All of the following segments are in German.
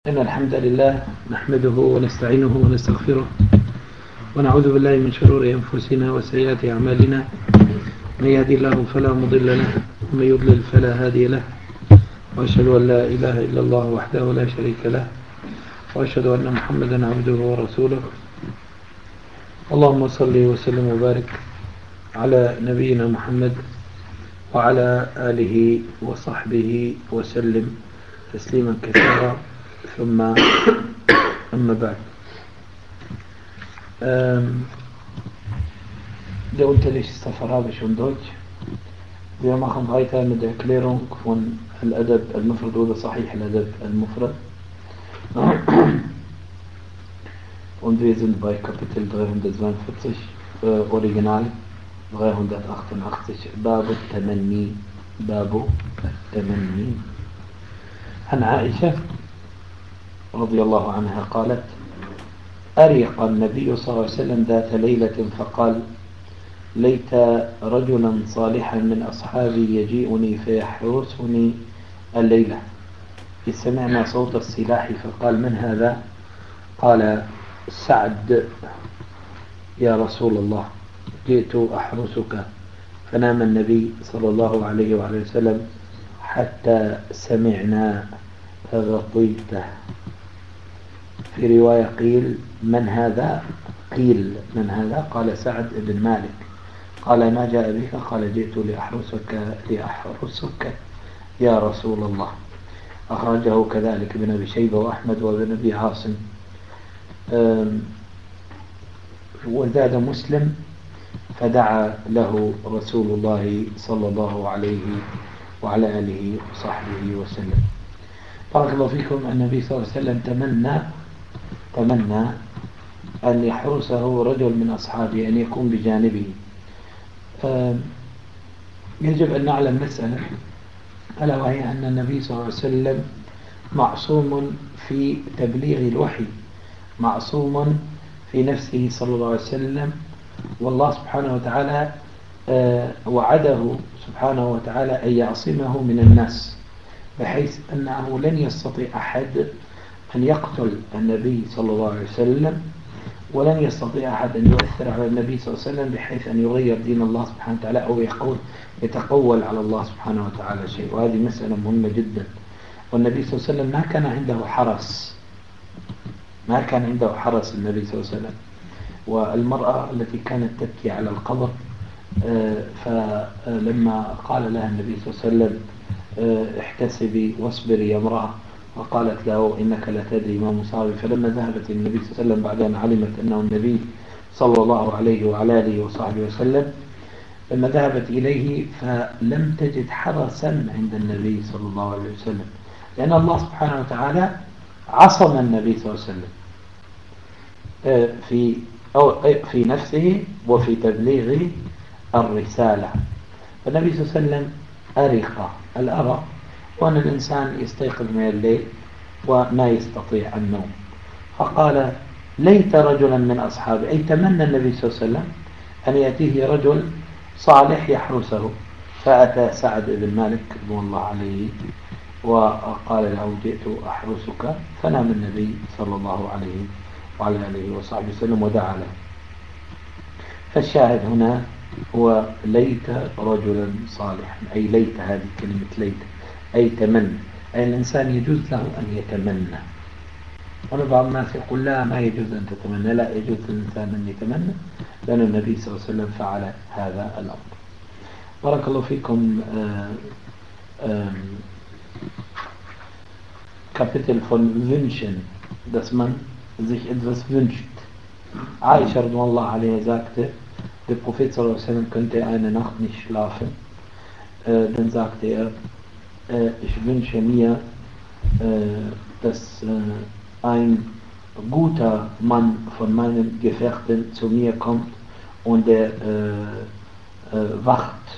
إن الحمد لله نحمده ونستعينه ونستغفره ونعوذ بالله من شرور أنفسنا وسيئات أعمالنا. من يهدي الله فلا مضل له ومن يضلل فلا هادي له، وأشهد أن لا إله إلا الله وحده لا شريك له، وأشهد أن محمدا عبده ورسوله. اللهم صل وسلم وبارك على نبينا محمد وعلى آله وصحبه وسلم تسليما كثيرا. ثم أما بعد، de unterricht ist auf Arabisch und Deutsch. Wir machen weiter mit der Erklärung von Al-Adab al-Mufrad oder Sahih Al-Adab al-Mufrad. Und wir sind bei Kapitel 342, Original 388, Babu Tamanni, Babu Tamanni. عن عائشة رضي الله عنها قالت: أرق النبي صلى الله عليه وسلم ذات ليلة فقال: ليت رجلا صالحا من أصحابي يجيئني فيحرسني الليلة. إذ سمعنا صوت السلاح فقال: من هذا؟ قال: سعد يا رسول الله، جئت أحرسك. فنام النبي صلى الله عليه وآله وسلم حتى سمعنا فغطيته. في رواية قيل: من هذا؟ قيل: من هذا؟ قال: سعد بن مالك. قال: ما جاء بك؟ قال: جئت لأحرسك يا رسول الله. أخرجه كذلك ابن أبي شيبة وأحمد وابن أبي عاصم. وزاد مسلم: فدعا له رسول الله صلى الله عليه وعلى آله وصحبه وسلم. بارك الله فيكم. النبي صلى الله عليه وسلم تمنى أن يحرسه رجل من أصحابه، أن يكون بجانبه. يجب أن نعلم مسألة، ألا وهي أن النبي صلى الله عليه وسلم معصوم في تبليغ الوحي، معصوم في نفسه صلى الله عليه وسلم، والله سبحانه وتعالى وعده سبحانه وتعالى أن يعصمه من الناس، بحيث أنه لن يستطيع أحد أن يقتل النبي صلى الله عليه وسلم، ولن يستطيع أحد أن يؤثر على النبي صلى الله عليه وسلم بحيث أن يغير دين الله سبحانه وتعالى أو يتقول على الله سبحانه وتعالى شيء. وهذه مسألة مهمة جدا. والنبي صلى الله عليه وسلم ما كان عنده حرس، ما كان عنده حرس النبي صلى الله عليه وسلم. والمرأة التي كانت تبكي على القبر، فلما قال لها النبي صلى الله عليه وسلم: احتسبي واصبري يا امرأة، وقالت له: إنك لا تدري ما مصابي. فلما ذهبت النبي صلى الله عليه وسلم بعد أن علمت أنه النبي صلى الله عليه وعلى آله وصحبه وسلم، لما ذهبت إليه فلم تجد حرسا عند النبي صلى الله عليه وسلم، لأن الله سبحانه وتعالى عصم النبي صلى الله عليه وسلم في نفسه وفي تبليغ الرسالة. فالنبي صلى الله عليه وسلم أرق. الأرق وأن الإنسان يستيقظ من الليل وما يستطيع النوم، فقال: ليت رجلا من أصحابي، أي تمنى النبي صلى الله عليه وسلم أن يأتيه رجل صالح يحرسه. فأتى سعد بن مالك رضي الله عليه وقال له: جئت أحرسك. فنام النبي صلى الله عليه وعلى آله وصحبه وسلم ودعا له. فالشاهد هنا هو ليت رجلا صالحا، أي ليت، هذه كلمة ليت أي تمنى، أي الإنسان يجوز له أن يتمنى. بعض الناس يقول: لا، ما يجوز أن تتمنى. لا، يجوز للإنسان أن يتمنى، لأن النبي صلى الله عليه وسلم فعل هذا الأمر. بارك الله فيكم. Kapitel von Wünschen, dass man sich etwas wünscht. Aisha radhiyallahu anha sagte, der Prophet sallallahu alaihi wasallam könnte eine Nacht nicht schlafen. Dann sagte er: ich wünsche mir, dass ein guter Mann von meinen Gefährten zu mir kommt und der wacht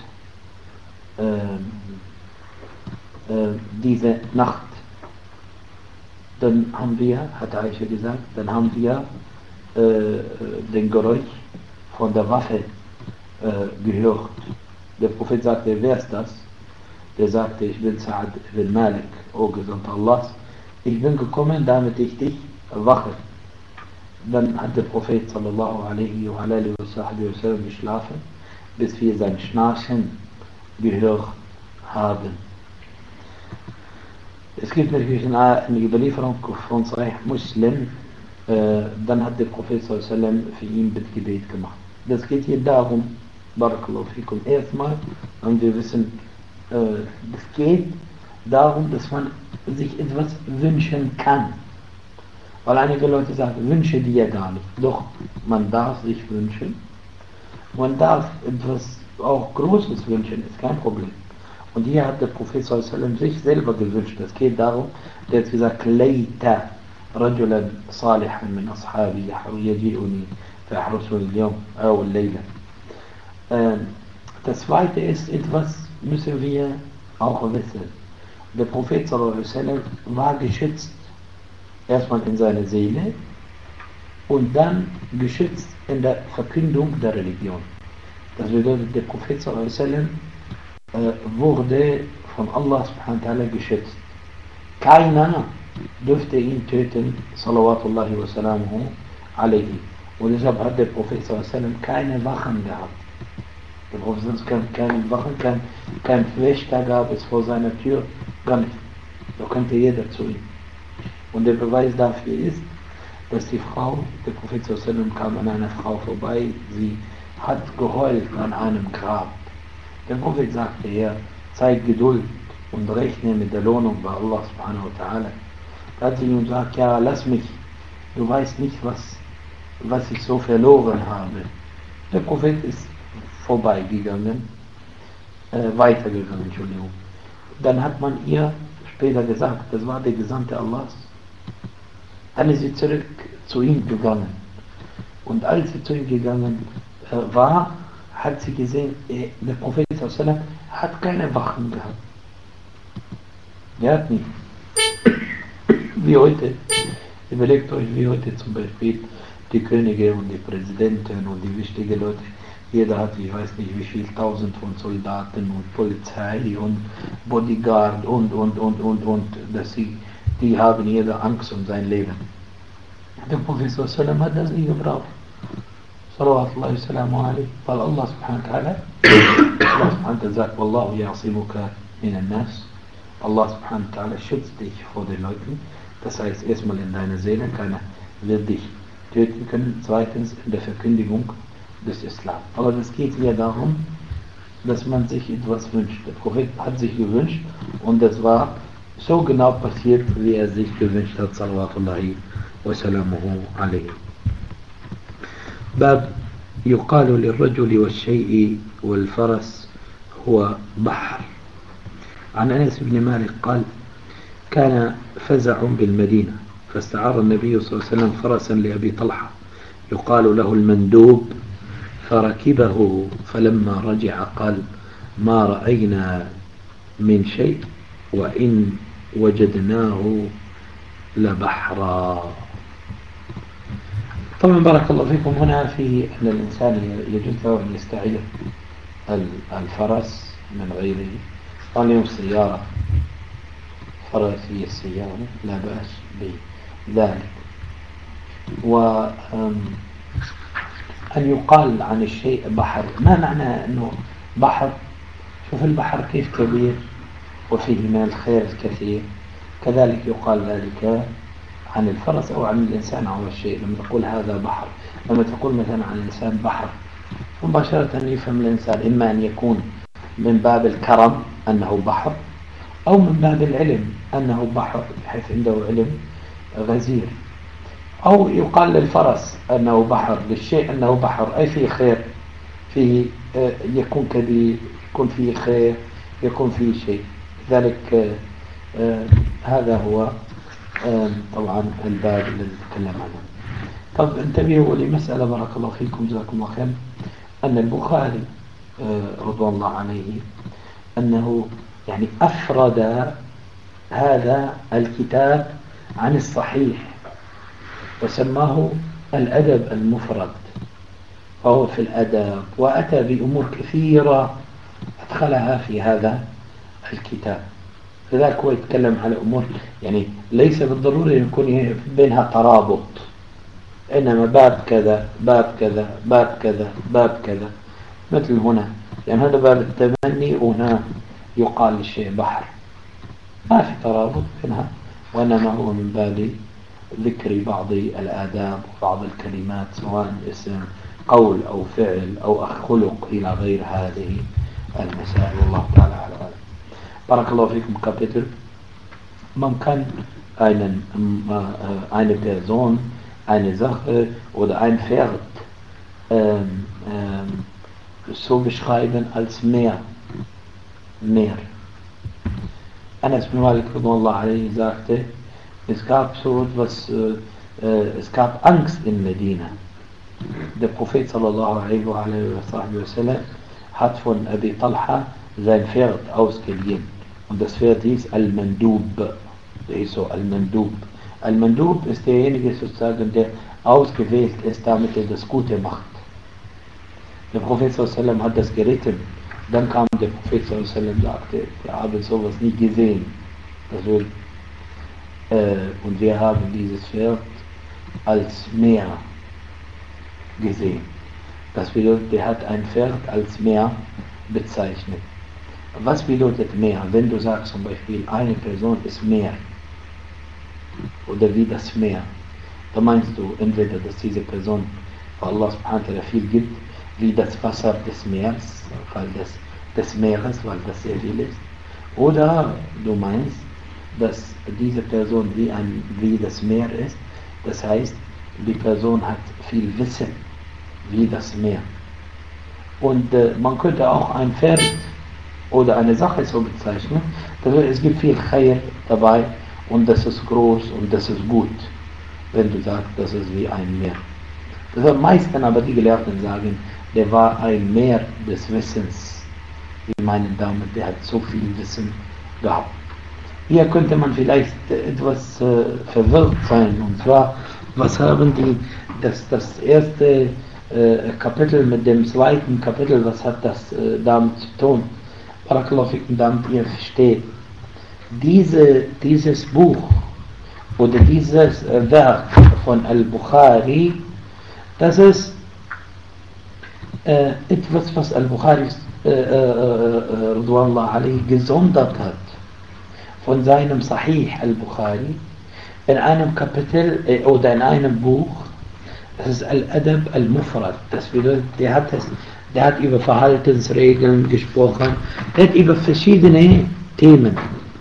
diese Nacht. Dann haben wir, hat Aisha gesagt, dann haben wir den Geräusch von der Waffe gehört. Der Prophet sagte: wer ist das? Der sagte: ich bin Sa'ad ibn Malik, O Gesandter Allahs. ich bin gekommen, damit ich dich wache. Dann hat der Prophet sallallahu alaihi wa alihi wa sallam geschlafen, bis wir sein Schnarchen gehört haben. Es gibt natürlich eine Überlieferung von Sahih Muslim, dann hat der Prophet sallallahu alaihi wa sallam für ihn Bittgebet gemacht. Das geht hier darum, Barakallahu fikum, erstmal, und wir wissen, es geht darum, dass man sich etwas wünschen kann. Weil einige Leute sagen, wünsche dir gar nicht. Doch, man darf sich wünschen. Man darf etwas auch Großes wünschen, ist kein Problem. Und hier hat der Prophet sallallahu alaihi wa sallam sich selber gewünscht. Es geht darum, der hat gesagt, Leita rajulan salihan min ashabi yaji'uni fa'ahrusu al-yawm aw al-layla. Das zweite ist, etwas müssen wir auch wissen. Der Prophet sallallahu alaihi wa sallam war geschützt, erstmal in seiner Seele und dann geschützt in der Verkündung der Religion. Das bedeutet, der Prophet sallallahu alaihi wa sallam wurde von Allah subhanahu wa ta'ala geschützt. Keiner dürfte ihn töten, salawatullahi wa salamuhu alaihi. Und deshalb hat der Prophet sallallahu alaihi wa sallam keine Wachen gehabt. Der Prophet keine Wachen, kein Wächter gab es vor seiner Tür, gar nicht. Da konnte jeder zu ihm. Und der Beweis dafür ist, dass die Frau, der Prophet sallallahu alaihi wa sallam kam an einer Frau vorbei, sie hat geheult an einem Grab. Der Prophet sagte ihr, zeig Geduld und rechne mit der Lohnung bei Allah subhanahu wa ta'ala. Da hat sie ihm gesagt, ja, lass mich, du weißt nicht, was ich so verloren habe. Der Prophet ist vorbeigegangen, weitergegangen, Entschuldigung. Dann hat man ihr später gesagt, das war der Gesandte Allahs. Dann ist sie zurück zu ihm gegangen. Und als sie zu ihm gegangen war, hat sie gesehen, der Prophet sallam hat keine Wachen gehabt. Er hat nicht. Wie heute. Überlegt euch, wie heute zum Beispiel die Könige und die Präsidenten und die wichtigen Leute. Jeder hat, ich weiß nicht wie viel, 1000 von Soldaten und Polizei und Bodyguard und. Dass die haben jeder Angst um sein Leben. Der Prophet sallam hat das nie gebraucht. Salawatullahi salamu alaihi, weil Allah subhanahu wa ta'ala sagt, Wallahu ya'asimuka minan nas. Allah subhanahu wa ta'ala schützt dich vor den Leuten. Das heißt, erstmal in deiner Seele, keiner wird dich töten können. Zweitens in der Verkündigung des Islam. Aber es geht hier darum, dass man sich etwas wünscht. Der Prophet hat sich gewünscht und das war so genau passiert, wie er sich gewünscht hat. Salawatullahi wa salamuhu alaihi. باب يقال للرجل والشيء والفرس هو بحر. عن أنس بن مالك قال كان فزع بالمدينة فاستعار النبي صلى الله عليه وسلم فرسا لأبي طلحة يقال له المندوب فركبه فلما رجع قال ما رأينا من شيء وإن وجدناه لبحرا. طبعا بارك الله فيكم، هنا في أن الإنسان يجوز له أن يستعير الفرس من غيره. قال اليوم السيارة، فرس هي السيارة، لا بأس بذلك. وأن يقال عن الشيء بحر، ما معنى أنه بحر؟ شوف البحر كيف كبير وفيه من الخير الكثير، كذلك يقال ذلك عن الفرس أو عن الإنسان أو الشيء. لما تقول هذا بحر، لما تقول مثلا عن الإنسان بحر، مباشرة يفهم الإنسان إما أن يكون من باب الكرم أنه بحر، أو من باب العلم أنه بحر بحيث عنده علم غزير، أو يقال للفرس أنه بحر، للشيء أنه بحر أي فيه خير، فيه يكون كبير، يكون فيه خير، يكون فيه شيء. لذلك هذا هو طبعا الباب الذي نتكلم عنه. طب انتبهوا لمسألة بارك الله فيكم جزاكم الله خير، أن البخاري رضوان الله عليه أنه يعني أفرد هذا الكتاب عن الصحيح وسماه الأدب المفرد، فهو في الأدب وأتى بأمور كثيرة أدخلها في هذا الكتاب. لذلك هو يتكلم على أمور يعني ليس بالضرورة يكون بينها ترابط، إنما باب كذا باب كذا باب كذا باب كذا، مثل هنا يعني هذا باب التمني وهنا يقال للشيء بحر، ما في ترابط بينها، وإنما هو من باب ذكر بعض الآداب وبعض الكلمات سواء اسم قول أو فعل أو خلق إلى غير هذه المسائل. والله تعالى على أعلم. بارك الله فيكم. Kapitel: Man kann eine Person, eine Sache oder ein Pferd so beschreiben als Meer. Anas bin Malik sagte, es gab so etwas, es gab Angst in Medina. Der Prophet sallallahu alaihi wa sallam hat von Abi Talha sein Pferd ausgeliehen. Und das Pferd hieß Al-Mandub. Der hieß so Al-Mandub. Al-Mandub ist derjenige sozusagen, der ausgewählt ist, damit er das Gute macht. Der Prophet sallallahu alaihi wa sallam hat das geritten. Dann kam der Prophet sallallahu alaihi wa sallam und sagte, wir haben sowas nie gesehen. Und wir haben dieses Pferd als Meer gesehen. Das bedeutet, der hat ein Pferd als Meer bezeichnet. Was bedeutet Meer? Wenn du sagst zum Beispiel, eine Person ist Meer oder wie das Meer, dann meinst du entweder, dass diese Person für Allah subhanahu wa ta'ala viel gibt, wie das Wasser des Meeres, weil des Meeres, weil das sehr viel ist, oder du meinst, dass diese Person wie das Meer ist, das heißt, die Person hat viel Wissen wie das Meer. Und man könnte auch ein Pferd oder eine Sache so bezeichnen, es gibt viel Khair dabei und das ist groß und das ist gut, wenn du sagst, das ist wie ein Meer. Das meisten aber die Gelehrten sagen, der war ein Meer des Wissens. Die meinen damit, der hat so viel Wissen gehabt. Hier könnte man vielleicht etwas verwirrt sein, und zwar, was haben die, das erste Kapitel mit dem zweiten Kapitel, was hat das damit zu tun? Barakallahu fikum, damit ihr versteht. Dieses Buch oder dieses Werk von Al-Bukhari, das ist etwas, was Al-Bukhari gesondert hat von seinem Sahih Al-Bukhari in einem Kapitel oder in einem Buch. Das ist Al-Adab Al-Mufrad. Das bedeutet, der hat über Verhaltensregeln gesprochen, der hat über verschiedene Themen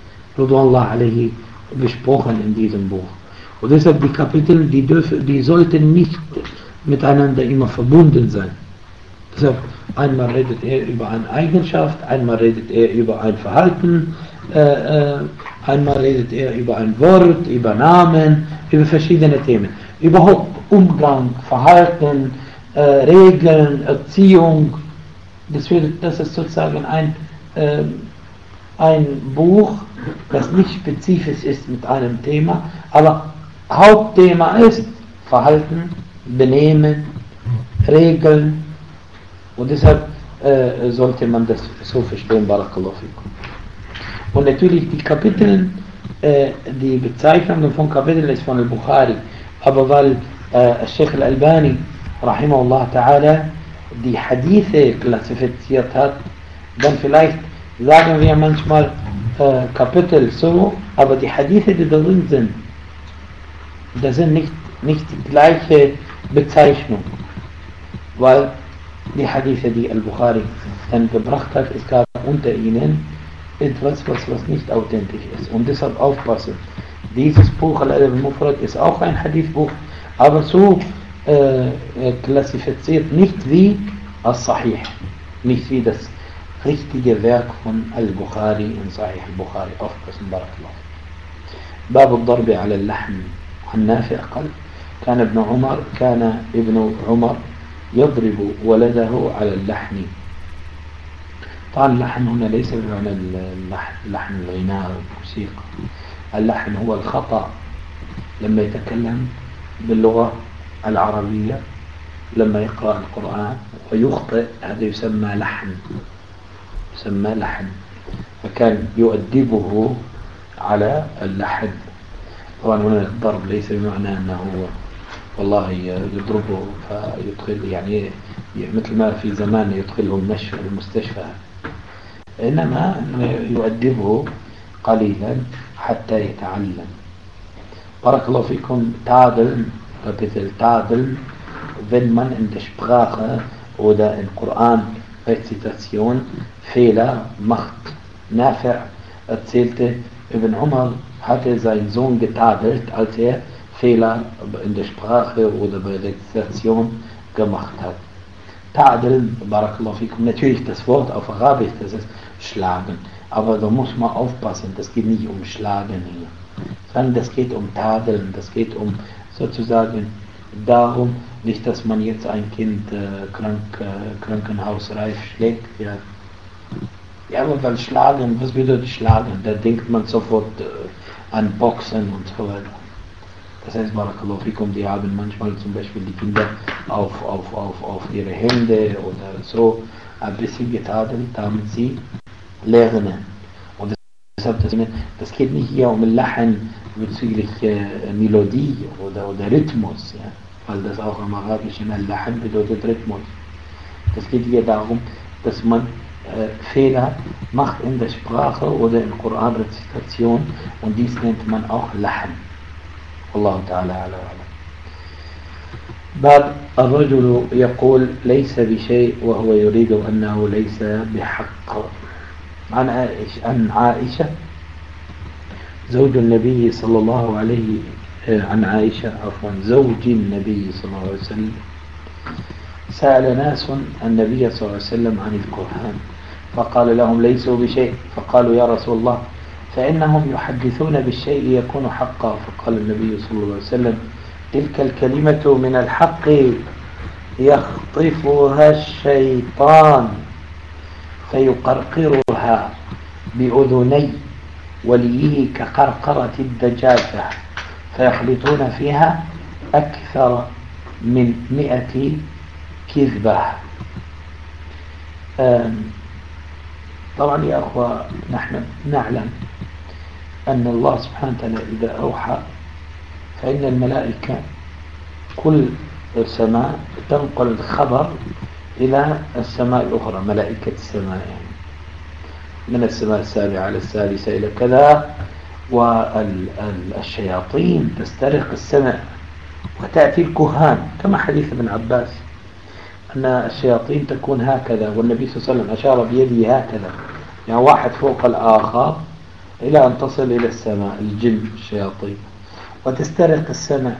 besprochen in diesem Buch. Und deshalb die Kapitel, die sollten nicht miteinander immer verbunden sein. Deshalb, einmal redet er über eine Eigenschaft, einmal redet er über ein Verhalten, einmal redet er über ein Wort, über Namen, über verschiedene Themen. Überhaupt Umgang, Verhalten, Regeln, Erziehung. Das ist sozusagen ein Buch, das nicht spezifisch ist mit einem Thema, aber Hauptthema ist Verhalten, Benehmen, Regeln. Und deshalb sollte man das so verstehen, Barakallahu fikum. Und natürlich die Kapitel, die Bezeichnung von Kapiteln ist von Al-Bukhari, aber weil Sheikh Al-Albani, rahimahullah ta'ala, die Hadithe klassifiziert hat, dann vielleicht sagen wir manchmal Kapitel so, aber die Hadithe, die darin sind, das sind nicht die gleiche Bezeichnung, weil die Hadithe, die Al-Bukhari dann gebracht hat, es gab unter ihnen etwas, was nicht authentisch ist. Und deshalb aufpassen. Dieses Buch Al-Adab al-Mufrad ist auch ein Hadithbuch, aber so klassifiziert nicht wie As-Sahih, nicht wie das richtige Werk von Al-Bukhari in Sahih al-Bukhari. Aufpassen, Barakallah. باب الضرب على اللحم. عن نافع قال كان ابن عمر يضرب ولده على اللحم. طبعا اللحن هنا ليس بمعنى اللحن الغناء والموسيقى. اللحن هو الخطأ لما يتكلم باللغة العربية، لما يقرأ القرآن ويخطئ، هذا يسمى لحن. فكان يؤدبه على اللحد. طبعا هنا الضرب ليس بمعنى أنه والله يضربه فيدخل يعني مثل ما في زمان يدخله المستشفى، إنما يؤدبه قليلا حتى يتعلم. بارك الله فيكم. Tadeln, wenn man in der Sprache oder in Koran-Rezitation Fehler macht. Nafi' erzählte, Ibn Umar hatte seinen Sohn getadelt, als er Fehler in der Sprache oder bei Rezitation gemacht hat. Tadeln, Barakallahu fikum, natürlich das Wort auf Arabisch, das ist schlagen, aber da muss man aufpassen, das geht nicht um Schlagen hier, sondern das geht um Tadeln, das geht um sozusagen darum, nicht, dass man jetzt ein Kind krankenhausreif schlägt, ja. Ja, aber weil Schlagen, was bedeutet Schlagen? Da denkt man sofort an Boxen und so weiter. Das heißt, Barakallahu fikum, die haben manchmal zum Beispiel die Kinder auf ihre Hände oder so ein bisschen getadelt, damit sie lernen. Und deshalb, das geht nicht hier um Lachen bezüglich Melodie oder Rhythmus, ja? Weil das auch im Arabischen Lachen bedeutet Rhythmus. Das geht hier darum, dass man Fehler macht in der Sprache oder in Koranrezitation, und dies nennt man auch Lachen. الله تعالى أعلم. بعد الرجل يقول ليس بشيء وهو يريد أنه ليس بحق. عن عائشة زوج النبي صلى الله عليه عن عائشة عفوا زوج النبي صلى الله عليه وسلم سأل ناس النبي صلى الله عليه وسلم عن الكهان فقال لهم ليسوا بشيء، فقالوا يا رسول الله فإنهم يحدثون بالشيء يكون حقا، فقال النبي صلى الله عليه وسلم تلك الكلمة من الحق يخطفها الشيطان فيقرقرها بأذني وليه كقرقرة الدجاجة فيخلطون فيها أكثر من 100 كذبة. طبعا يا أخوة نحن نعلم أن الله سبحانه وتعالى إذا أوحى فإن الملائكة كل سماء تنقل الخبر إلى السماء الأخرى، ملائكة السماء يعني من السماء السابعة على السادسة إلى كذا، والشياطين تسترق السماء وتأتي الكهان كما حديث ابن عباس أن الشياطين تكون هكذا، والنبي صلى الله عليه وسلم أشار بيده هكذا يعني واحد فوق الآخر إلى أن تصل إلى السماء، الجن الشياطين، وتسترق السماء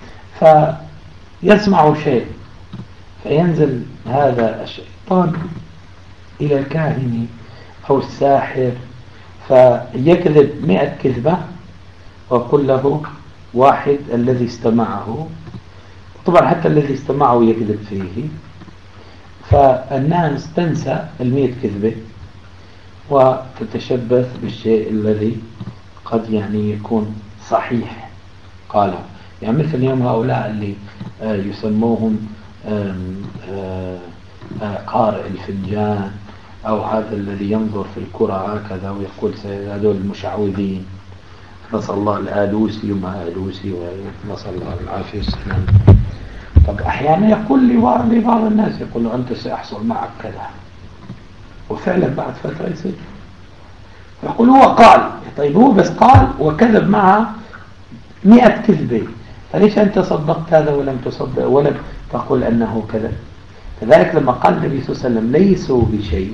فيسمع شيء فينزل هذا الشيطان إلى الكاهن أو الساحر فيكذب 100 كذبة ويقول له واحد الذي استمعه، طبعا حتى الذي استمعه يكذب فيه، فالناس تنسى 100 كذبة وتتشبث بالشيء الذي قد يعني يكون صحيح قاله. يعني مثل اليوم هؤلاء اللي يسموهم قارئ الفنجان أو هذا الذي ينظر في الكرة هكذا ويقول هذول المشعوذين، نسأل الله الآلوسي وما آلوسي ونسأل الله العافية والسلام. طب أحيانا يقول لبعض الناس يقول له أنت سيحصل معك كذا، وفعلا بعد فترة يصير، يقول هو قال، طيب هو بس قال وكذب معه 100 كذبة، فليش أنت صدقت هذا ولم تصدق ولم تقول أنه كذب؟ كذلك لما قال النبي صلى الله عليه وسلم ليسوا بشيء،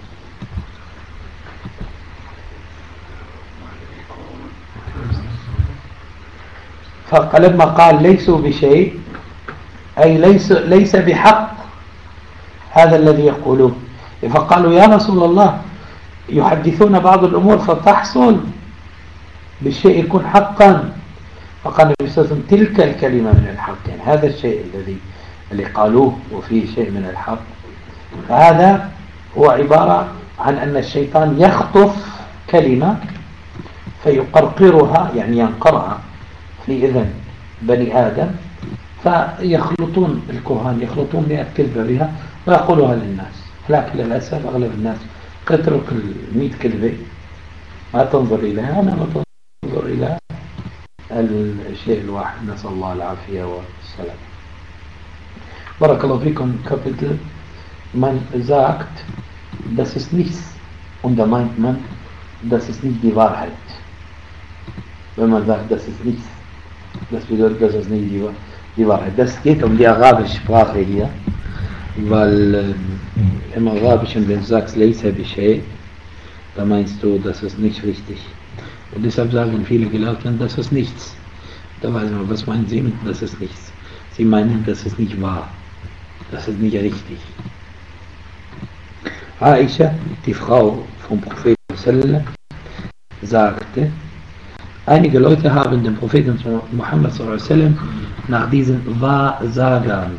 فلما قال ليسوا بشيء أي ليس بحق هذا الذي يقولوه، فقالوا يا رسول الله يحدثون بعض الأمور فتحصل بالشيء يكون حقا، فقال النبي صلى الله عليه وسلم تلك الكلمة من الحق، يعني هذا الشيء اللي قالوه وفيه شيء من الحق، فهذا هو عبارة عن أن الشيطان يخطف كلمة فيقرقرها يعني ينقرها في إذن بني آدم، فيخلطون الكهان يخلطون 100 كذبة بها ويقولها للناس، لكن للأسف أغلب الناس تترك 100 كذبة ما تنظر إليها، أنا ما تنظر الشيء الواحد نسأل الله العافية والسلام. بارك الله فيكم. Kapitel, man sagt, das ist nichts, und da meint man, das ist nicht die Wahrheit. Wenn man sagt, das ist nichts, das bedeutet, das ist nicht die Wahrheit. Das geht um die arabische Sprache hier, weil im Arabischen, wenn du sagst, Laysa bi-shay, da meinst du, das ist nicht richtig. Und deshalb sagen viele Gelehrten, das ist nichts. Da weiß man, was meinen sie mit, das ist nichts? Sie meinen, das ist nicht wahr. Das ist nicht richtig. Aisha, die Frau vom Propheten sallallahu, sagte, einige Leute haben den Propheten Muhammad sallallahu nach diesen Wahrsager,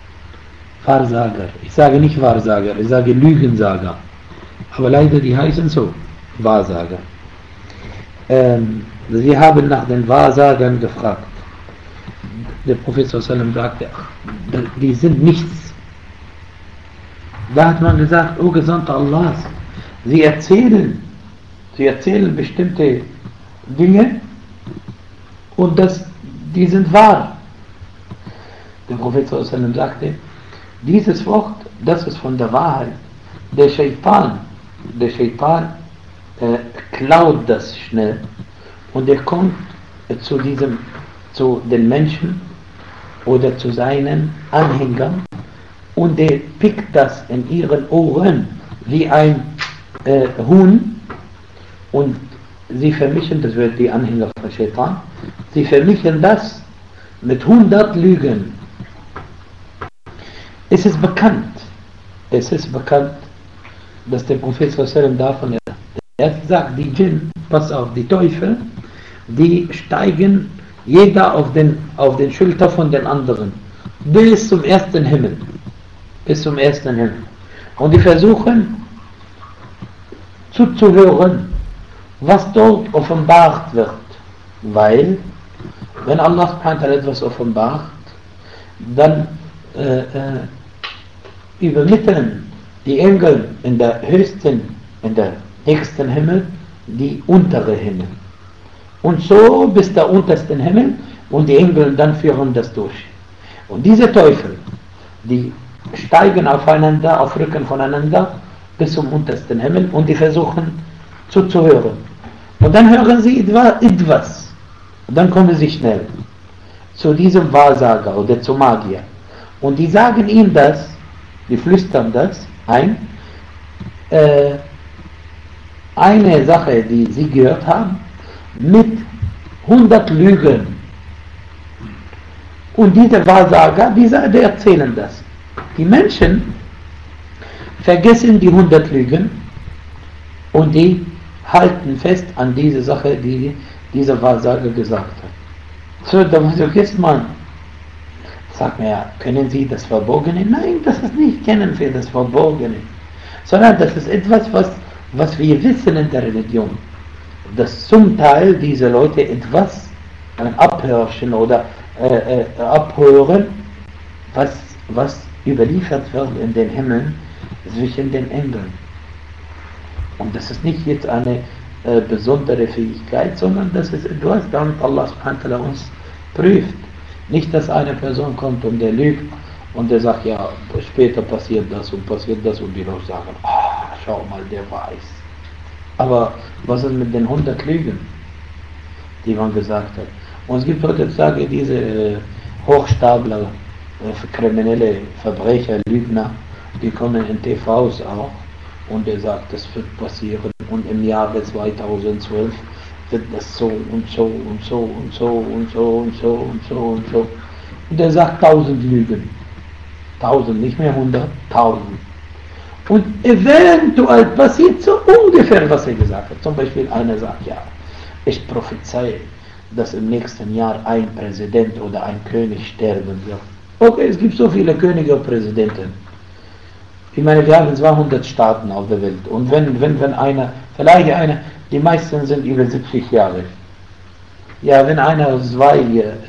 ich sage nicht Wahrsager, ich sage Lügensager, aber leider die heißen so, Wahrsager. Sie haben nach den Wahrsagern gefragt. Der Prophet sallallahu sagte, ach, die sind nichts. Da hat man gesagt, o Gesandter Allahs, sie erzählen bestimmte Dinge und die sind wahr. Der Prophet sallallahu sagte, dieses Wort, das ist von der Wahrheit. Der Shaitan klaut das schnell und er kommt zu den Menschen oder zu seinen Anhängern und er pickt das in ihren Ohren wie ein Huhn und sie vermischen, das wird die Anhänger von Shaitan, sie vermischen das mit 100 Lügen. Es ist bekannt, dass der Prophet sallallahu davon sagt, die Djinn, pass auf, die Teufel, die steigen jeder auf den Schulter von den anderen bis zum ersten Himmel. Und die versuchen zuzuhören, was dort offenbart wird. Weil, wenn Allah subhanahu wa ta'ala etwas offenbart, dann übermitteln die Engel in der nächsten Himmel die untere Himmel. Und so bis der untersten Himmel und die Engel dann führen das durch. Und diese Teufel, die steigen aufeinander, auf Rücken voneinander bis zum untersten Himmel und die versuchen zuzuhören. Und dann hören sie etwas. Und dann kommen sie schnell zu diesem Wahrsager oder zum Magier. Und die sagen ihm das, die flüstern das ein, eine Sache, die sie gehört haben, mit 100 Lügen. Und diese Wahrsager, die erzählen das. Die Menschen vergessen die 100 Lügen und die halten fest an diese Sache, die dieser Wahrsager gesagt hat. So, da vergisst man. Sagt mir, ja, können Sie das Verborgene? Nein, das ist nicht kennen wir das Verborgene. Sondern das ist etwas, was wir wissen in der Religion. Dass zum Teil diese Leute etwas abhörchen oder abhören, was überliefert wird in den Himmeln zwischen den Engeln. Und das ist nicht jetzt eine besondere Fähigkeit, sondern das ist etwas, damit Allah subhanahu wa ta'ala uns prüft. Nicht, dass eine Person kommt und der lügt und der sagt, ja, später passiert das und die Leute sagen, schau mal, der weiß. Aber was ist mit den 100 Lügen, die man gesagt hat? Und es gibt heutzutage diese Hochstapler, kriminelle Verbrecher, Lügner, die kommen in TVs auch und der sagt, das wird passieren und im Jahre 2012 wird das so und so und so und so und so und so und so und so. Und der sagt 1000 Lügen. 1000, nicht mehr 100, 1000. Und eventuell passiert so ungefähr, was er gesagt hat. Zum Beispiel einer sagt, ja, ich prophezeie, dass im nächsten Jahr ein Präsident oder ein König sterben wird. Okay, es gibt so viele Könige und Präsidenten. Ich meine, wir haben 200 Staaten auf der Welt. Und wenn einer, vielleicht einer, die meisten sind über 70 Jahre. Ja, wenn einer zwei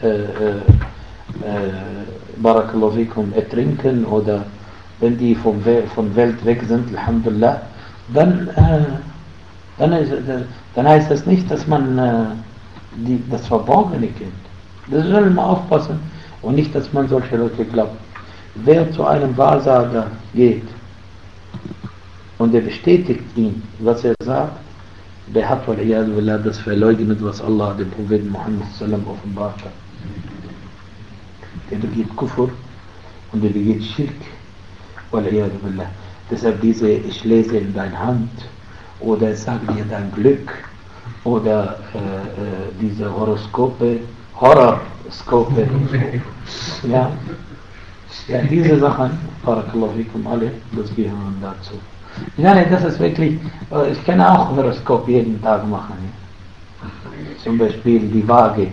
Barakallahu fikum ertrinken oder wenn die von Welt weg sind, Alhamdulillah, dann heißt das nicht, dass man das Verborgene kennt. Das soll man aufpassen und nicht, dass man solche Leute glaubt. Wer zu einem Wahrsager geht und er bestätigt ihn, was er sagt, der hat das verleugnet, was Allah dem Propheten Muhammad sallam offenbart hat. Der begeht Kufr und der begeht Schirk. Deshalb diese ich lese in deine Hand oder sag dir dein Glück oder diese Horoskope, ja, ja, diese Sachen, Barakallahu fikum alle, das gehören dazu. Ja, das ist wirklich, ich kann auch Horoskop jeden Tag machen. Ja. Zum Beispiel die Waage.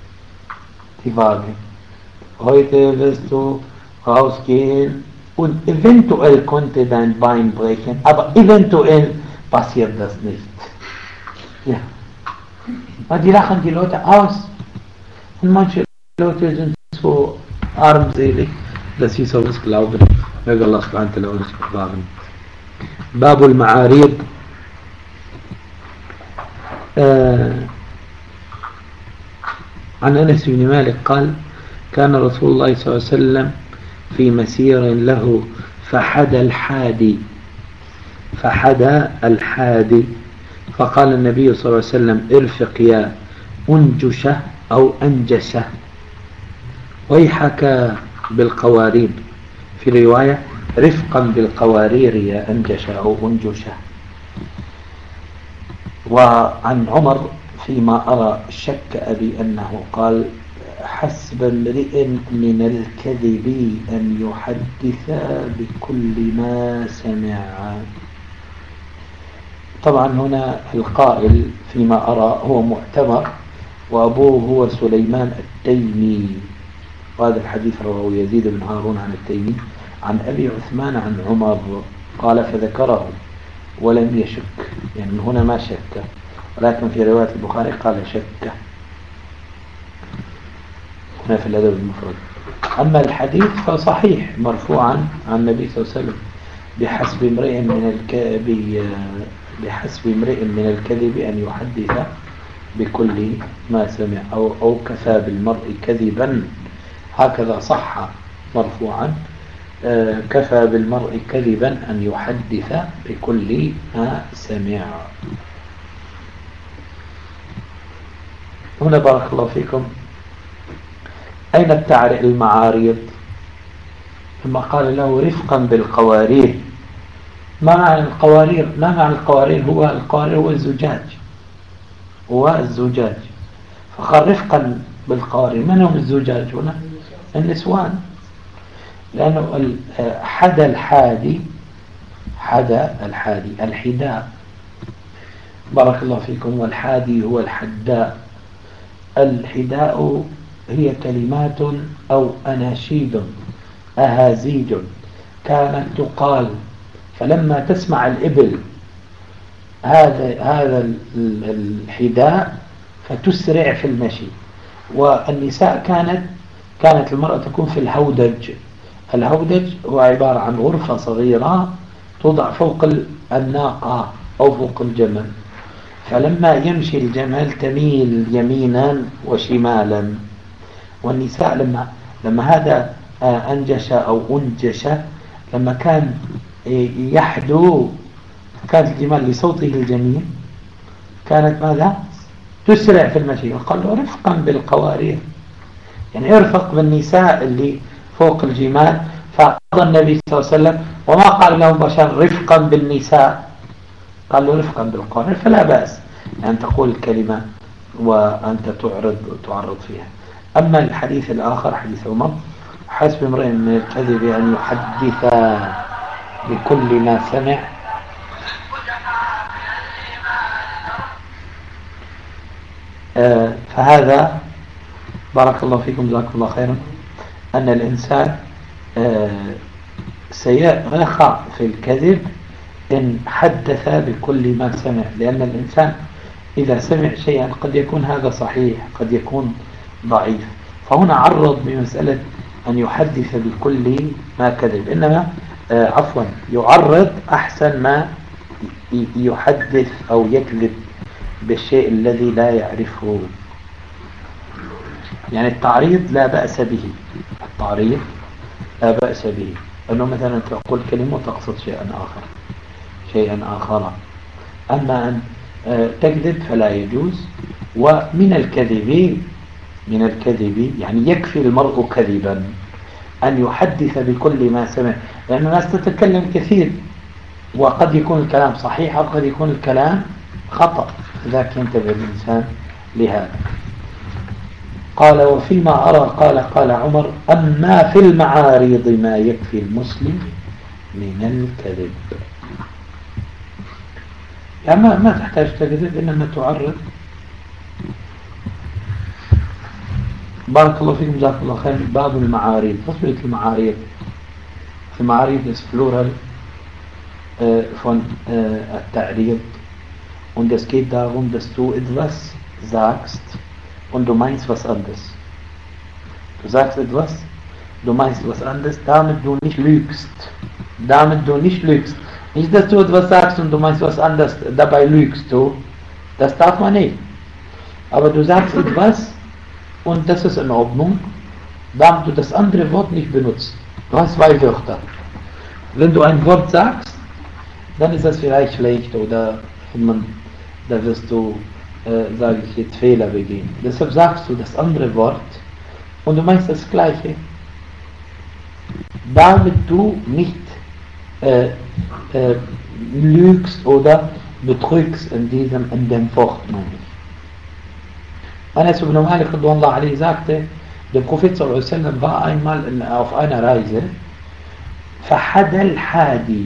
Heute wirst du rausgehen und eventuell konnte dein Bein brechen, aber eventuell passiert das nicht. Ja. Und die lachen die Leute aus. Und manche Leute sind so armselig, dass sie sowas glauben. Möge Allah subhanahu wa ta'ala uns bewahren. باب المعاريض عن أنس بن مالك قال كان رسول الله صلى الله عليه وسلم في مسير له فحدى الحادي فقال النبي صلى الله عليه وسلم ارفق يا أنجشة أو أنجشة ويحك بالقوارير في رواية رفقا بالقوارير يا أنجشة أو أنجشة. وعن عمر فيما أرى شك أبي أنه قال حسب امرئ من الكذب أن يحدث بكل ما سمع. طبعا هنا القائل فيما أرى هو معتبر وأبوه هو سليمان التيمي، وهذا الحديث رواه يزيد بن هارون عن التيمي عن أبي عثمان عن عمر قال فذكره ولم يشك، يعني هنا ما شك، ولكن في رواية البخاري قال شك هنا في الأدب المفرد. أما الحديث فصحيح مرفوعا عن النبي صلى الله عليه وسلم بحسب امرئ من الكذب أن يحدث بكل ما سمع أو كفى بالمرء كذبا، هكذا صح مرفوعا كفى بالمرء كذبا أن يحدث بكل ما سمع. هنا بارك الله فيكم أين التعريف المعاريض؟ ثم قال له رفقا بالقوارير. ما معنى القوارير؟ ما معنى القوارير؟ القوارير هو الزجاج، فقال رفقا بالقوارير. من هم الزجاج هنا؟ النسوان، لأنه حدى الحداء بارك الله فيكم، والحادي هو الحداء. الحداء هي كلمات أو أناشيد أهازيج كانت تقال، فلما تسمع الإبل هذا الحداء فتسرع في المشي. والنساء كانت المرأة تكون في الهودج. الهودج هو عبارة عن غرفة صغيرة توضع فوق الناقة أو فوق الجمل، فلما يمشي الجمل تميل يمينا وشمالا. والنساء لما هذا أنجش أو أنجش لما كان يحدو كانت الجمال لصوته الجميل كانت ماذا؟ تسرع في المشي. وقال له رفقا بالقوارير، يعني ارفق بالنساء اللي فوق الجمال. فقضى النبي صلى الله عليه وسلم وما قال له بشر رفقا بالنساء، قال له رفقا بالقوارير، فلا بأس أن تقول الكلمة وأنت تعرض فيها. أما الحديث الآخر حديث عمر حسب امرئ من الكذب أن يحدث بكل ما سمع. فهذا بارك الله فيكم جزاكم الله خيرا أن الإنسان سيقع في الكذب إن حدث بكل ما سمع، لأن الإنسان إذا سمع شيئا قد يكون هذا صحيح قد يكون ضعيف، فهنا عرض بمسألة أن يحدث بكل ما كذب، إنما يعرض أحسن ما يحدث أو يكذب بالشيء الذي لا يعرفه. يعني التعريض لا بأس به، التعريض لا بأس به، أنه مثلا تقول كلمة وتقصد شيئا آخر. أما أن تكذب فلا يجوز. ومن الكذب يعني يكفي المرء كذبا أن يحدث بكل ما سمع، لأن الناس تتكلم كثير، وقد يكون الكلام صحيح وقد يكون الكلام خطأ، لذلك ينتبه الإنسان لهذا. قال وفيما أرى قال عمر أما في المعارض ما يكفي المسلم من الكذب، يعني ما تحتاج تكذب، إنما تعرض. بارك الله فيكم، جزاك الله خير. باب المعارض، تصويت المعارض ist Plural von التعريض, und es geht darum, dass du etwas sagst und du meinst was anderes. Du sagst etwas, du meinst was anderes, damit du nicht lügst. Nicht, dass du etwas sagst und du meinst was anderes, dabei lügst du. Das darf man nicht. Aber du sagst etwas und das ist in Ordnung, damit du das andere Wort nicht benutzt. Du hast zwei Wörter. Wenn du ein Wort sagst, dann ist das vielleicht schlecht oder da wirst du, sage ich jetzt, Fehler begehen. Deshalb sagst du das andere Wort und du meinst das Gleiche, damit du nicht lügst oder betrügst in dem Wort. Anas ibn Malik radhiyallahu anhu sagte, der Prophet sallallahu alaihi wasallam war einmal auf einer Reise, فحد الحادي.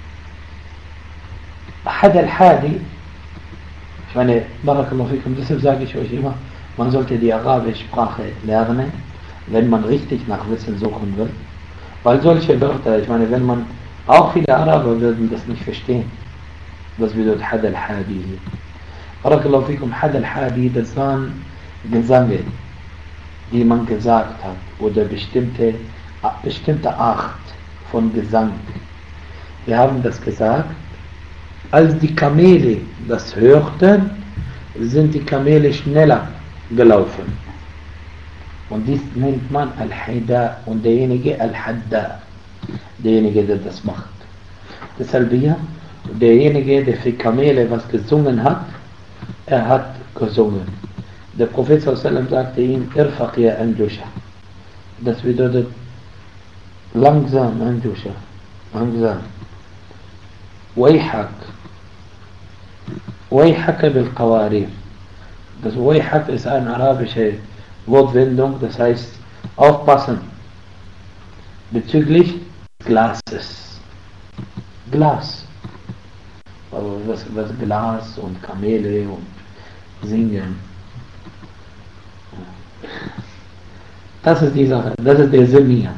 Ich meine, Barakallahu fikum, deshalb sage ich euch immer, man sollte die arabische Sprache lernen, wenn man richtig nach Wissen suchen will. Weil solche Wörter, ich meine, wenn man, auch viele Araber würden das nicht verstehen, was bedeutet Had al-Hadi. Barakallahu fikum, Had al-Hadi, das waren Gesange, die man gesagt hat, oder bestimmte Art von Gesang. Wir haben das gesagt, als die Kamele das hörten, sind die Kamele schneller gelaufen. Und dies nennt man Al-Hida und derjenige Al-Hadda, derjenige, der das macht. Deshalb hier, derjenige, der für Kamele was gesungen hat, er hat gesungen. Der Prophet sallallahu sagte ihm, Irfaq ya Anjusha. Das bedeutet langsam, Anjusha, langsam. Wayhak bil Qawarir. Das Wayhak ist eine arabische Wortwendung, das heißt aufpassen bezüglich Glases. Glas. Also was Glas und Kamele und Singen. Das ist die Sache, das ist der Sinn hier.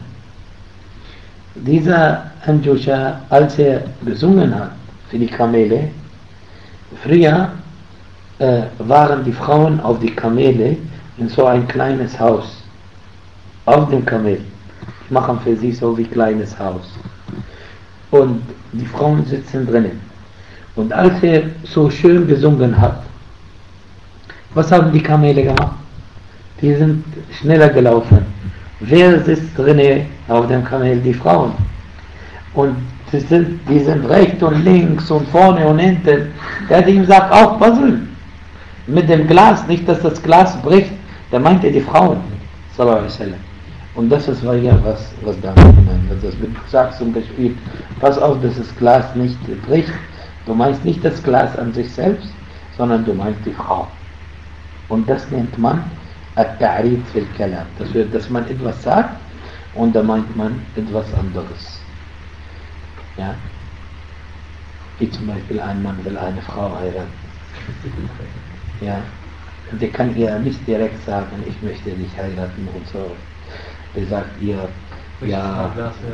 Dieser Anjusha, als er gesungen hat für die Kamele, früher waren die Frauen auf die Kamele in so ein kleines Haus, auf dem Kamel, machen für sie so wie ein kleines Haus. Und die Frauen sitzen drinnen. Und als er so schön gesungen hat, was haben die Kamele gemacht? Die sind schneller gelaufen. Wer sitzt drinnen auf dem Kamel? Die Frauen. Und die sind rechts und links und vorne und hinten. Der hat ihm gesagt, aufpassen mit dem Glas, nicht dass das Glas bricht. Der meinte die Frauen. Sallallahu alaihi wasallam. Und das ist ja was da gemeint. Das wird gesagt zum Beispiel, pass auf, dass das Glas nicht bricht. Du meinst nicht das Glas an sich selbst, sondern du meinst die Frau. Und das nennt man At-Ta'rid fil Kalam. Das wird, dass man etwas sagt und da meint man etwas anderes. Ja? Wie zum Beispiel ein Mann will eine Frau heiraten. Ja? Und der kann ihr nicht direkt sagen, ich möchte dich heiraten und so. Der sagt ihr, ja,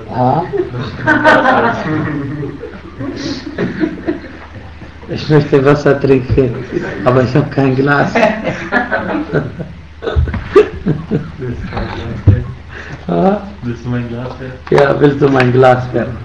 ich möchte Wasser trinken, aber ich habe kein Glas. Willst du mein Glas werden? Ja, willst du mein Glas werden?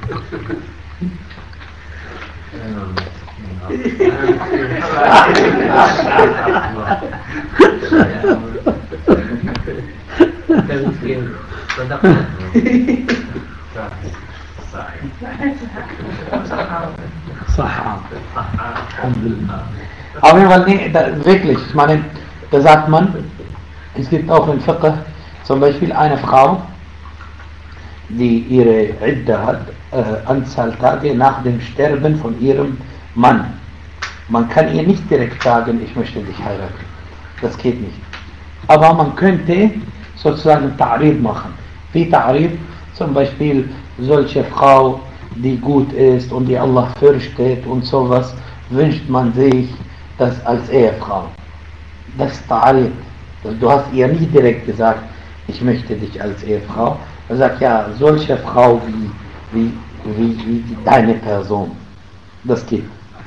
صح. Alhamdulillah. Auf jeden Fall, nee, wirklich, ich meine, da sagt man, es gibt auch im Fiqh zum Beispiel eine Frau, die ihre Idda hat, Anzahl Tage nach dem Sterben von ihrem Mann. Man kann ihr nicht direkt sagen, ich möchte dich heiraten. Das geht nicht. Aber man könnte sozusagen Ta'rib machen. Wie Ta'rib? Zum Beispiel solche Frau, die gut ist und die Allah fürchtet und sowas, wünscht man sich das als Ehefrau. Das ist Ta'rib. Du hast ihr nie direkt gesagt, ich möchte dich als Ehefrau. Er sagt, ja, solche Frau wie deine Person. Das geht.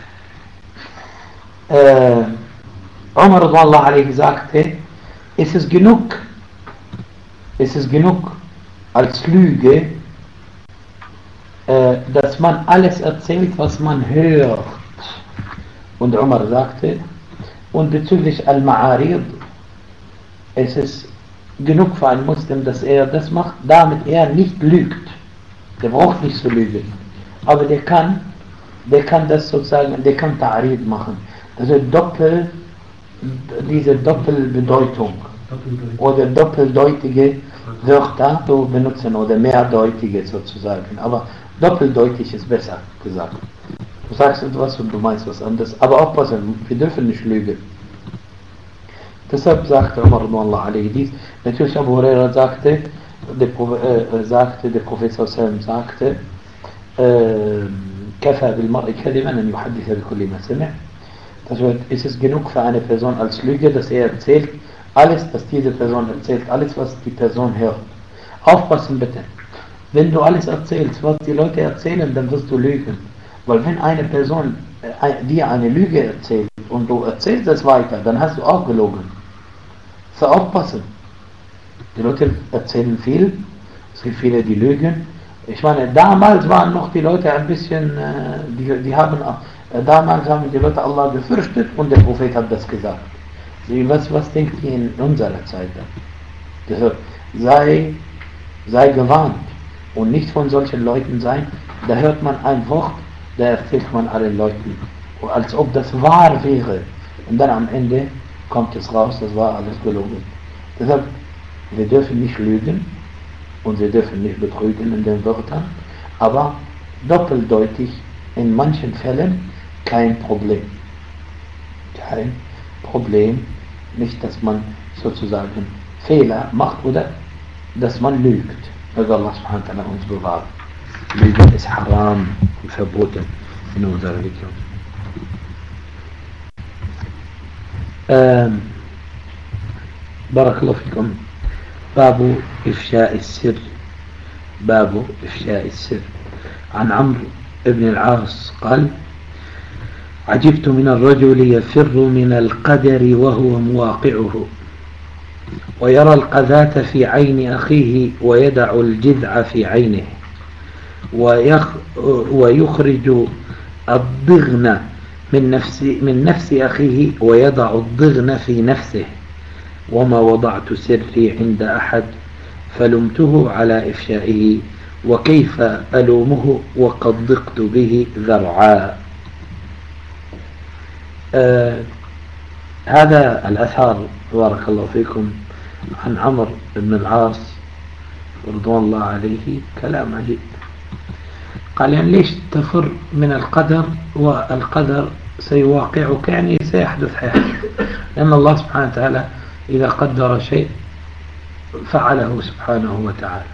Umar radhiyallahu anhu sagte, es ist genug als Lüge, dass man alles erzählt, was man hört. Und Umar sagte, und bezüglich Al-Ma'arid, es ist genug für einen Muslim, dass er das macht, damit er nicht lügt. Der braucht nicht zu lügen. Aber der kann das sozusagen, der kann Ta'rid machen. Also diese Doppelbedeutung oder doppeldeutige Wörter zu benutzen oder mehrdeutige sozusagen. Aber doppeldeutig ist besser gesagt. Du sagst etwas und du meinst was anderes. Aber aufpassen, wir dürfen nicht lügen. Deshalb sagte Umar radhiyallahu anhu dies. Natürlich Abu Huraira sagte, der Prophet sagte, كفى بالمرء كذبا أن يحدث بكل ما سمع. Das heißt, es ist genug für eine Person als Lüge, dass er erzählt alles, dass diese Person erzählt, alles, was die Person hört. Aufpassen bitte. Wenn du alles erzählst, was die Leute erzählen, dann wirst du lügen. Weil wenn eine Person dir eine Lüge erzählt und du erzählst es weiter, dann hast du auch gelogen. So aufpassen. Die Leute erzählen viel, es gibt viele, die lügen. Ich meine, damals waren noch die Leute ein bisschen, damals haben die Leute Allah gefürchtet und der Prophet hat das gesagt. Was denkt ihr in unserer Zeit dann? Deshalb, sei gewarnt und nicht von solchen Leuten sein. Da hört man ein Wort, da erzählt man allen Leuten, als ob das wahr wäre. Und dann am Ende kommt es raus, das war alles gelogen. Deshalb, wir dürfen nicht lügen und wir dürfen nicht betrügen in den Wörtern, aber doppeldeutig in manchen Fällen kein Problem. Kein Problem, nicht, dass man sozusagen Fehler macht oder dass man lügt. Möge Allah subhanahu wa ta'ala uns bewahren. Lügen ist haram und verboten in unserer Religion. بارك الله فيكم. باب إفشاء السر عن عمرو بن العاص قال عجبت من الرجل يفر من القدر وهو مواقعه ويرى القذاة في عين أخيه ويدع الجذع في عينه ويخرج الضغن من نفس أخيه ويضع الضغن في نفسه وما وضعت سري عند أحد فلمته على إفشائه وكيف ألومه وقد ضقت به ذرعا. هذا الأثر بارك الله فيكم عن عمرو بن العاص رضوان الله عليه كلام عجيب. قال يعني ليش تفر من القدر والقدر سيواقعك يعني سيحدث لأن الله سبحانه وتعالى إذا قدر شيء فعله سبحانه وتعالى.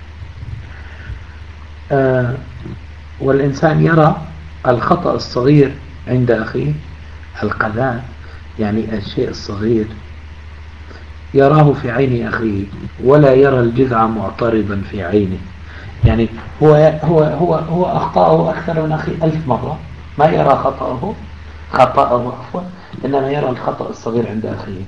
والإنسان يرى الخطأ الصغير عند أخيه القذاة يعني الشيء الصغير يراه في عين أخيه ولا يرى الجذع معترضا في عينه. يعني هو أخطأه أكثر من أخيه 1000 مرة ما يرى خطأه عفوا إنما يرى الخطأ الصغير عند أخيه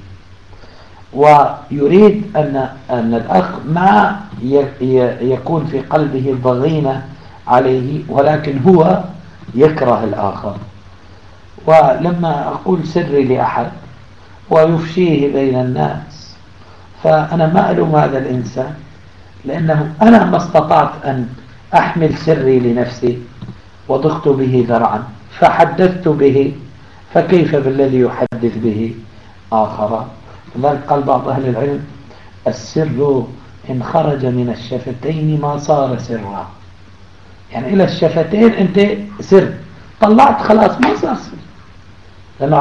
ويريد أن الأخ ما يكون في قلبه ضغينة عليه ولكن هو يكره الآخر. ولما أقول سري لأحد ويفشيه بين الناس فأنا ما ألوم هذا الإنسان لأنه أنا ما استطعت أن أحمل سري لنفسي وضغت به ذرعا فحدثت به، فكيف بالذي يحدث به آخر؟ لذلك قال بعض أهل العلم: السر إن خرج من الشفتين ما صار سرا. يعني إلى الشفتين أنت سر، طلعت خلاص ما صار سر، لأن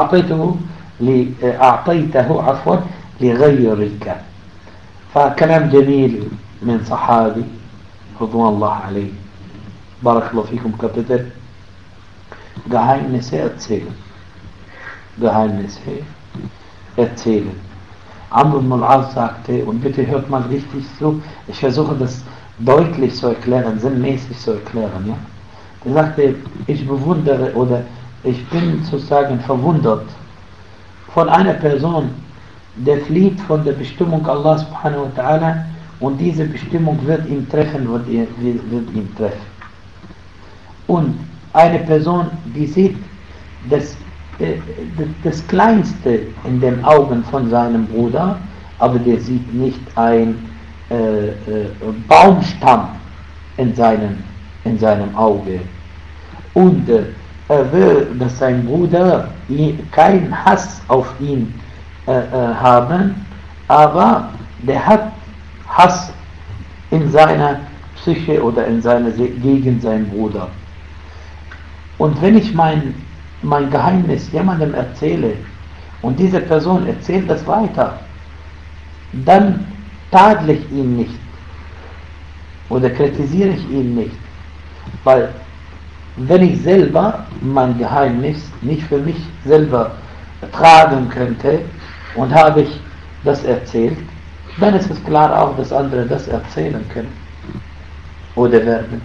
أعطيته عفوا لغيرك. فكلام جميل من صحابي رضوان الله عليه. بارك الله فيكم كابتن. Geheimnisse erzählen. Geheimnisse erzählen. Amr ibn al-As sagte, und bitte hört mal richtig zu, ich versuche das deutlich zu erklären, sinnmäßig zu erklären. Ja? Er sagte, ich bewundere oder ich bin sozusagen verwundert von einer Person, der flieht von der Bestimmung Allah subhanahu wa ta'ala, und diese Bestimmung wird ihn treffen, wird ihn treffen. Und eine Person, die sieht das Kleinste in den Augen von seinem Bruder, aber der sieht nicht ein Baumstamm in seinem Auge. Und er will, dass sein Bruder keinen Hass auf ihn haben, aber der hat Hass in seiner Psyche oder gegen seinen Bruder. Und wenn ich mein Geheimnis jemandem erzähle und diese Person erzählt das weiter, dann tadle ich ihn nicht oder kritisiere ich ihn nicht, weil wenn ich selber mein Geheimnis nicht für mich selber tragen könnte und habe ich das erzählt, dann ist es klar auch, dass andere das erzählen können oder werden.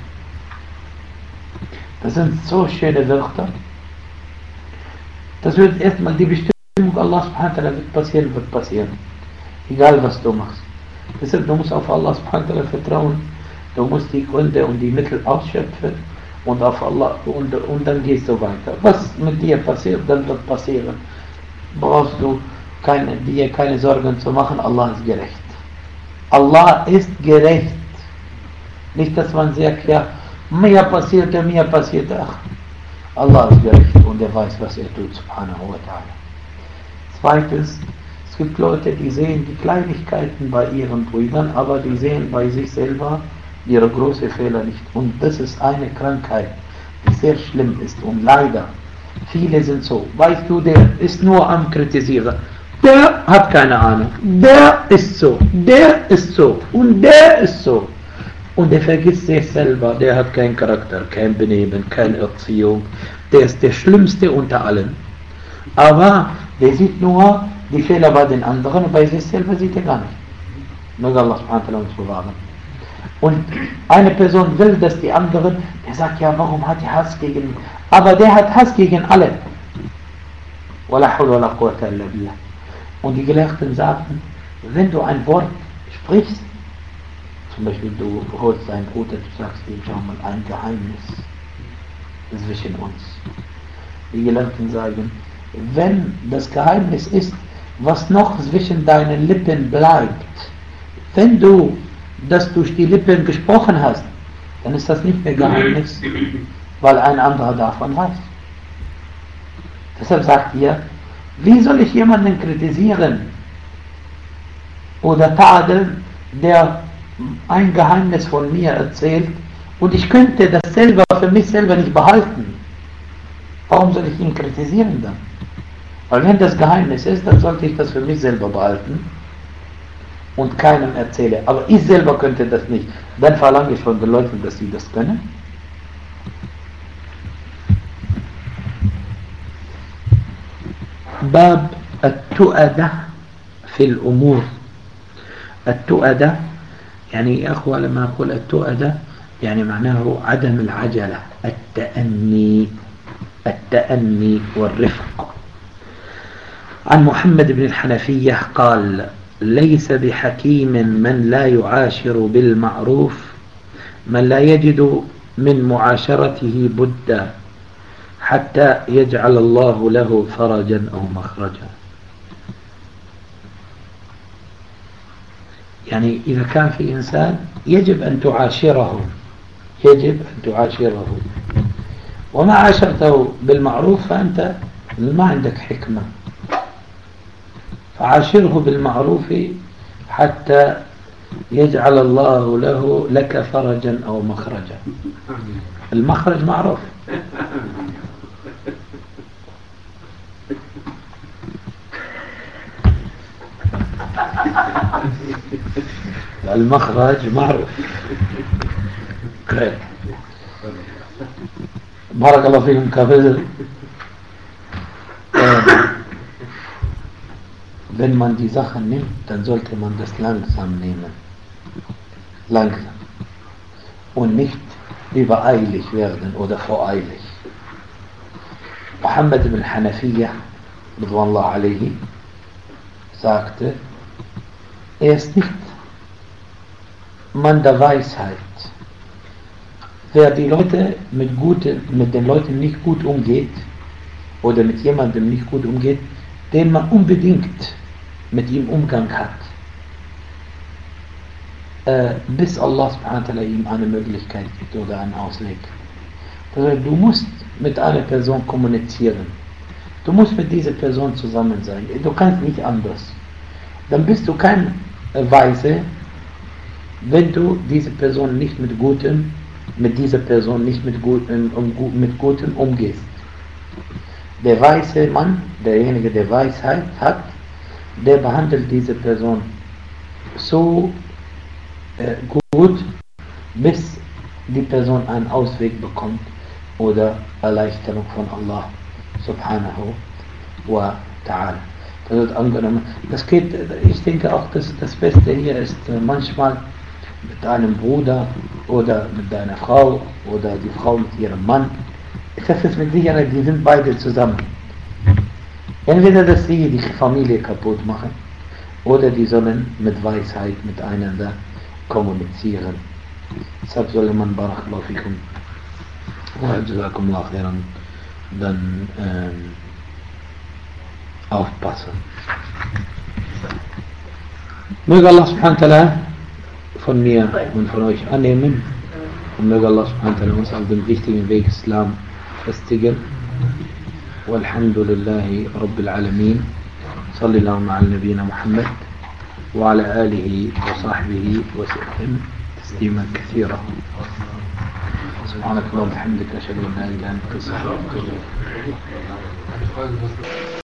Das sind so schöne Wörter. Das wird erstmal die Bestimmung Allah subhanahu wa ta'ala wird passieren. Egal was du machst. Deshalb, du musst auf Allah subhanahu wa ta'ala vertrauen. Du musst die Gründe und die Mittel ausschöpfen und auf Allah und dann gehst du weiter. Was mit dir passiert, dann wird passieren. Brauchst du dir keine Sorgen zu machen, Allah ist gerecht. Allah ist gerecht. Nicht, dass man sagt, ja, mir passierte, ach. Allah ist gerecht und er weiß, was er tut, subhanahu wa ta'ala. Zweitens, es gibt Leute, die sehen die Kleinigkeiten bei ihren Brüdern, aber die sehen bei sich selber ihre großen Fehler nicht. Und das ist eine Krankheit, die sehr schlimm ist. Und leider, viele sind so. Weißt du, der ist nur am Kritisieren. Der hat keine Ahnung. Der ist so. Der ist so. Und der ist so. Und er vergisst sich selber. Der hat keinen Charakter, kein Benehmen, keine Erziehung. Der ist der Schlimmste unter allen. Aber der sieht nur die Fehler bei den anderen und bei sich selber sieht er gar nicht. Möge Allah subhanahu wa ta'ala uns bewahren. Und eine Person will, dass die anderen, der sagt, ja, warum hat er Hass gegen, aber der hat Hass gegen alle. Und die Gelehrten sagten, wenn du ein Wort sprichst, zum Beispiel du holst deinen Bruder, du sagst ihm, schau mal, ein Geheimnis zwischen uns. Die Gelehrten sagen, wenn das Geheimnis ist, was noch zwischen deinen Lippen bleibt, wenn du das durch die Lippen gesprochen hast, dann ist das nicht mehr Geheimnis, weil ein anderer davon weiß. Deshalb sagt ihr, wie soll ich jemanden kritisieren oder tadeln, der ein Geheimnis von mir erzählt und ich könnte das selber für mich selber nicht behalten? Warum soll ich ihn kritisieren dann? Weil wenn das Geheimnis ist, dann sollte ich das für mich selber behalten und keinem erzähle. Aber ich selber könnte das nicht. Dann verlange ich von den Leuten, dass sie das können. باب التؤدة في الأمور. التؤدة يعني يا أخوة لما أقول التؤدة يعني معناه عدم العجلة، التأني والرفق. عن محمد بن الحنفية قال: ليس بحكيم من لا يعاشر بالمعروف من لا يجد من معاشرته بدا حتى يجعل الله له فرجا أو مخرجا. يعني إذا كان في إنسان يجب أن تعاشره، يجب أن تعاشره، وما عاشرته بالمعروف فأنت ما عندك حكمة، فعاشره بالمعروف حتى يجعل الله لك فرجا أو مخرجا. المخرج معروف، المخرج معروف. بارك الله فيكم كافر. Wenn man die Sache nimmt, dann sollte man das langsam nehmen. Langsam. Und nicht übereilig werden oder voreilig. Muhammad ibn Hanafiya, Ridwanullah alayhi, sagte, ist nicht Mann der Weisheit. Wer die Leute mit den Leuten nicht gut umgeht oder mit jemandem nicht gut umgeht, den man unbedingt mit ihm Umgang hat, bis Allah subhanahu wa ta'ala ihm eine Möglichkeit gibt oder einen Ausweg. Also du musst mit einer Person kommunizieren. Du musst mit dieser Person zusammen sein. Du kannst nicht anders. Dann bist du kein Weise, wenn du diese Person nicht mit dieser Person nicht mit Gutem umgehst. Der weise Mann, derjenige, der Weisheit hat, der behandelt diese Person so gut, bis die Person einen Ausweg bekommt oder Erleichterung von Allah subhanahu wa ta'ala. Das wird angenommen. Das geht, ich denke auch, dass das Beste hier ist, manchmal mit einem Bruder oder mit deiner Frau oder die Frau mit ihrem Mann. Das ist mit Sicherheit, die sind beide zusammen. Entweder, dass sie die Familie kaputt machen oder die sollen mit Weisheit miteinander kommunizieren. Deshalb soll man Barakallahu fikum wa jazakumullahu khairan dann aufpassen. Möge Allah subhanahu wa ta'ala von mir und von euch annehmen und möge Allah subhanahu wa ta'ala uns auf dem wichtigen Weg Islam festigen. والحمد لله رب العالمين. صلى اللهم على نبينا محمد وعلى آله وصحبه وسلم تسليما كثيرا. سبحانك اللهم وبحمدك أشهد أن لا إله إلا أنت أستغفرك وأتوب إليك.